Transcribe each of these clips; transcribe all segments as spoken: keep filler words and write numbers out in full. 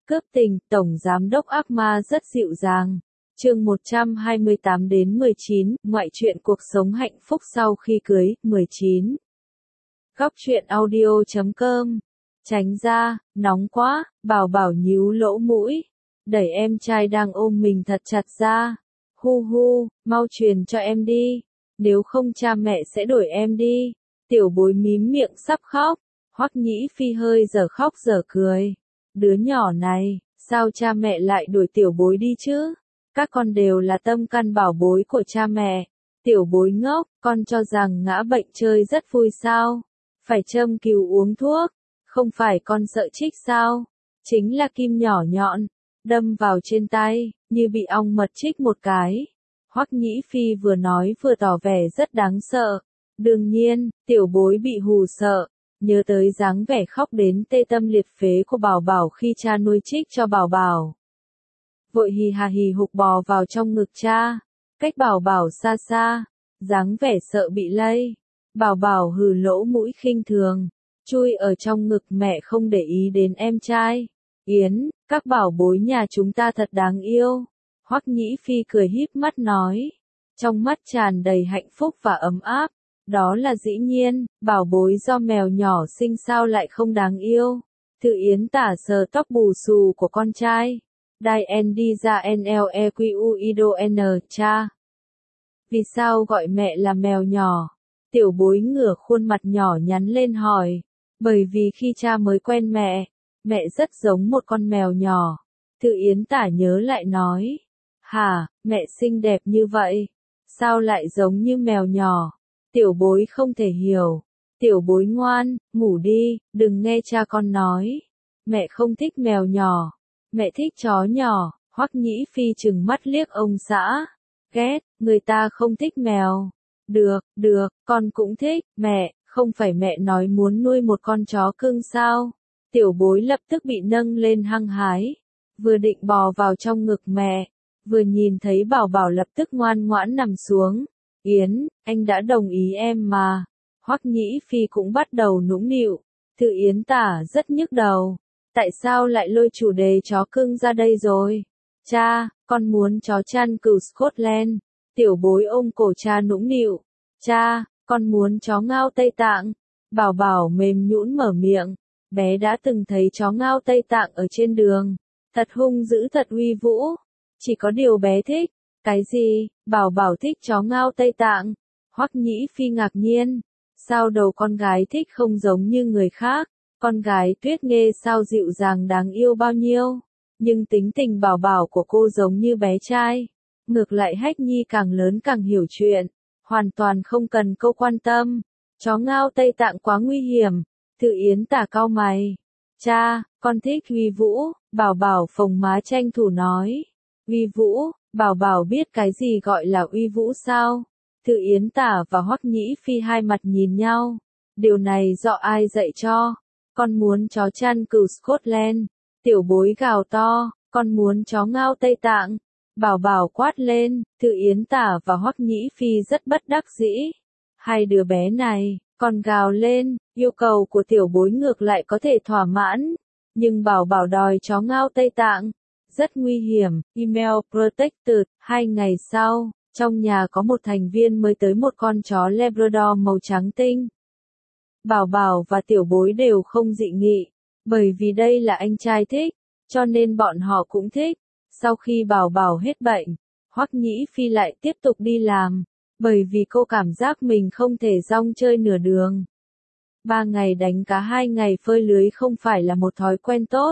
Cướp tình, Tổng Giám đốc ác ma rất dịu dàng. Chương một trăm hai mươi tám đến mười chín, ngoại truyện cuộc sống hạnh phúc sau khi cưới, mười chín. Góc truyện audio chấm com. Tránh ra, nóng quá, Bảo Bảo nhíu lỗ mũi. Đẩy em trai đang ôm mình thật chặt ra. Hu hu, mau truyền cho em đi. Nếu không cha mẹ sẽ đuổi em đi. Tiểu bối mím miệng sắp khóc. Hoắc Nhĩ Phi hơi giờ khóc giờ cười. Đứa nhỏ này, sao cha mẹ lại đuổi tiểu bối đi chứ? Các con đều là tâm căn bảo bối của cha mẹ. Tiểu bối ngốc, con cho rằng ngã bệnh chơi rất vui sao? Phải châm cứu uống thuốc, không phải con sợ trích sao? Chính là kim nhỏ nhọn, đâm vào trên tay, như bị ong mật trích một cái. Hoắc Nhĩ Phi vừa nói vừa tỏ vẻ rất đáng sợ. Đương nhiên, tiểu bối bị hù sợ. Nhớ tới dáng vẻ khóc đến tê tâm liệt phế của Bảo Bảo khi cha nuôi trích cho Bảo Bảo. Vội hì hà hì hục bò vào trong ngực cha, cách Bảo Bảo xa xa, dáng vẻ sợ bị lây. Bảo Bảo hừ lỗ mũi khinh thường, chui ở trong ngực mẹ không để ý đến em trai. Yến, các bảo bối nhà chúng ta thật đáng yêu. Hoắc Nhĩ Phi cười híp mắt nói, trong mắt tràn đầy hạnh phúc và ấm áp. Đó là dĩ nhiên, bảo bối do mèo nhỏ sinh sao lại không đáng yêu. Thư Yến tả sờ tóc bù xù của con trai. Đai en đi ra en lờ e quy u ido n cha. Vì sao gọi mẹ là mèo nhỏ? Tiểu bối ngửa khuôn mặt nhỏ nhắn lên hỏi. Bởi vì khi cha mới quen mẹ, mẹ rất giống một con mèo nhỏ. Thư Yến tả nhớ lại nói. Hả, mẹ xinh đẹp như vậy? Sao lại giống như mèo nhỏ? Tiểu bối không thể hiểu. Tiểu bối ngoan, ngủ đi, đừng nghe cha con nói. Mẹ không thích mèo nhỏ. Mẹ thích chó nhỏ. Hoắc Nhĩ Phi trừng mắt liếc ông xã. Ghét, người ta không thích mèo. Được, được, con cũng thích. Mẹ, không phải mẹ nói muốn nuôi một con chó cưng sao? Tiểu bối lập tức bị nâng lên hăng hái. Vừa định bò vào trong ngực mẹ, vừa nhìn thấy Bảo Bảo lập tức ngoan ngoãn nằm xuống. Yến, anh đã đồng ý em mà. Hoắc Nhĩ Phi cũng bắt đầu nũng nịu. Thư Yến tả rất nhức đầu. Tại sao lại lôi chủ đề chó cưng ra đây rồi? Cha, con muốn chó chăn cừu Scotland. Tiểu bối ôm cổ cha nũng nịu. Cha, con muốn chó ngao Tây Tạng. Bảo Bảo mềm nhũn mở miệng. Bé đã từng thấy chó ngao Tây Tạng ở trên đường. Thật hung dữ thật uy vũ. Chỉ có điều bé thích. Cái gì? Bảo Bảo thích chó ngao Tây Tạng. Hoắc Nhĩ Phi ngạc nhiên. Sao đầu con gái thích không giống như người khác? Con gái Tuyết Nghê sao dịu dàng đáng yêu bao nhiêu? Nhưng tính tình Bảo Bảo của cô giống như bé trai. Ngược lại Hách Nhi càng lớn càng hiểu chuyện. Hoàn toàn không cần câu quan tâm. Chó ngao Tây Tạng quá nguy hiểm. Thư Yến tả cau mày. Cha, con thích uy vũ. Bảo Bảo phồng má tranh thủ nói. Uy vũ? Bảo Bảo biết cái gì gọi là uy vũ sao? Thư Yến tả và Hoắc Nhĩ Phi hai mặt nhìn nhau. Điều này do ai dạy cho? Con muốn chó chăn cừu Scotland. Tiểu bối gào to, con muốn chó ngao Tây Tạng. Bảo Bảo quát lên, Thư Yến tả và Hoắc Nhĩ Phi rất bất đắc dĩ. Hai đứa bé này, còn gào lên, yêu cầu của tiểu bối ngược lại có thể thỏa mãn. Nhưng Bảo Bảo đòi chó ngao Tây Tạng. Rất nguy hiểm, email protected. Hai ngày sau, trong nhà có một thành viên mới tới một con chó Labrador màu trắng tinh. Bảo Bảo và tiểu bối đều không dị nghị, bởi vì đây là anh trai thích, cho nên bọn họ cũng thích. Sau khi Bảo Bảo hết bệnh, Hoắc Nhĩ Phi lại tiếp tục đi làm, bởi vì cô cảm giác mình không thể rong chơi nửa đường. Ba ngày đánh cá hai ngày phơi lưới không phải là một thói quen tốt.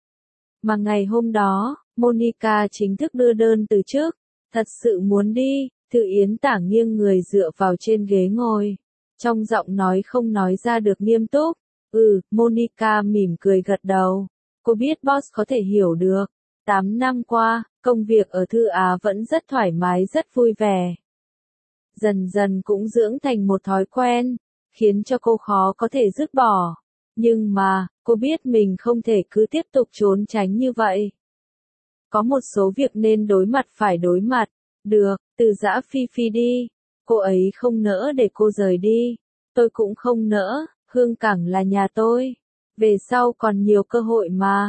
Mà ngày hôm đó, Monica chính thức đưa đơn từ chức. Thật sự muốn đi. Thư Yến tả nghiêng người dựa vào trên ghế ngồi. Trong giọng nói không nói ra được nghiêm túc. Ừ, Monica mỉm cười gật đầu. Cô biết boss có thể hiểu được. Tám năm qua, công việc ở Thư Á vẫn rất thoải mái rất vui vẻ. Dần dần cũng dưỡng thành một thói quen, khiến cho cô khó có thể dứt bỏ. Nhưng mà, cô biết mình không thể cứ tiếp tục trốn tránh như vậy. Có một số việc nên đối mặt phải đối mặt. Được, từ giã Phi Phi đi. Cô ấy không nỡ để cô rời đi. Tôi cũng không nỡ, Hương Cảng là nhà tôi. Về sau còn nhiều cơ hội mà.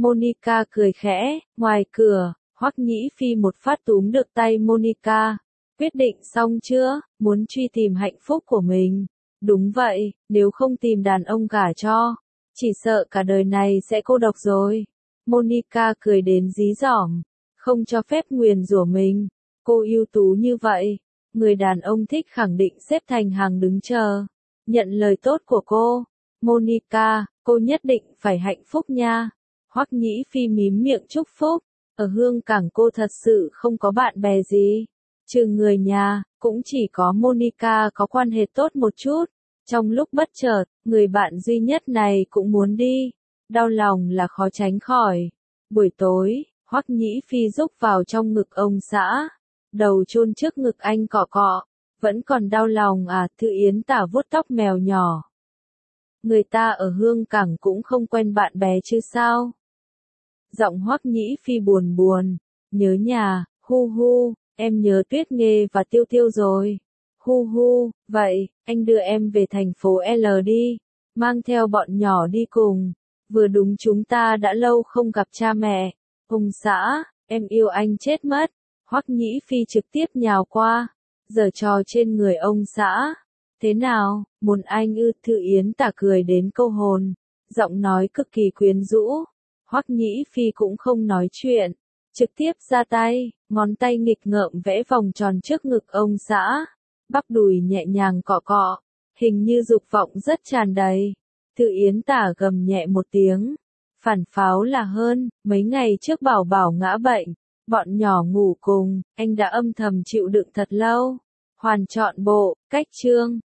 Monica cười khẽ, ngoài cửa, Hoắc Nhĩ Phi một phát túm được tay Monica. Quyết định xong chưa, muốn truy tìm hạnh phúc của mình. Đúng vậy, nếu không tìm đàn ông gả cho, chỉ sợ cả đời này sẽ cô độc rồi. Monica cười đến dí dỏm, không cho phép nguyền rủa mình. Cô ưu tú như vậy, người đàn ông thích khẳng định xếp thành hàng đứng chờ. Nhận lời tốt của cô. Monica, cô nhất định phải hạnh phúc nha. Hoắc Nhĩ Phi mím miệng chúc phúc. Ở Hương Cảng cô thật sự không có bạn bè gì. Trừ người nhà, cũng chỉ có Monica có quan hệ tốt một chút. Trong lúc bất chợt, người bạn duy nhất này cũng muốn đi. Đau lòng là khó tránh khỏi. Buổi tối, Hoắc Nhĩ Phi rúc vào trong ngực ông xã. Đầu chôn trước ngực anh cọ cọ. Vẫn còn đau lòng à, Thư Yến Tả vuốt tóc mèo nhỏ. Người ta ở Hương Cảng cũng không quen bạn bè chứ sao? Giọng Hoắc Nhĩ Phi buồn buồn. Nhớ nhà, hu hu, em nhớ Tuyết Nghê và Tiêu Tiêu rồi. Hu hu, vậy, anh đưa em về thành phố L đi. Mang theo bọn nhỏ đi cùng. Vừa đúng chúng ta đã lâu không gặp cha mẹ. Ông xã, em yêu anh chết mất. Hoắc Nhĩ Phi trực tiếp nhào qua. Giở trò trên người ông xã. Thế nào, muốn anh ư? Thư Yến Tả cười đến câu hồn. Giọng nói cực kỳ quyến rũ. Hoắc Nhĩ Phi cũng không nói chuyện. Trực tiếp ra tay, ngón tay nghịch ngợm vẽ vòng tròn trước ngực ông xã. Bắp đùi nhẹ nhàng cọ cọ. Hình như dục vọng rất tràn đầy. Thư Yến Tả gầm nhẹ một tiếng. Phản pháo là hơn, mấy ngày trước Bảo Bảo ngã bệnh. Bọn nhỏ ngủ cùng, anh đã âm thầm chịu đựng thật lâu. Hoàn trọn bộ, cách chương.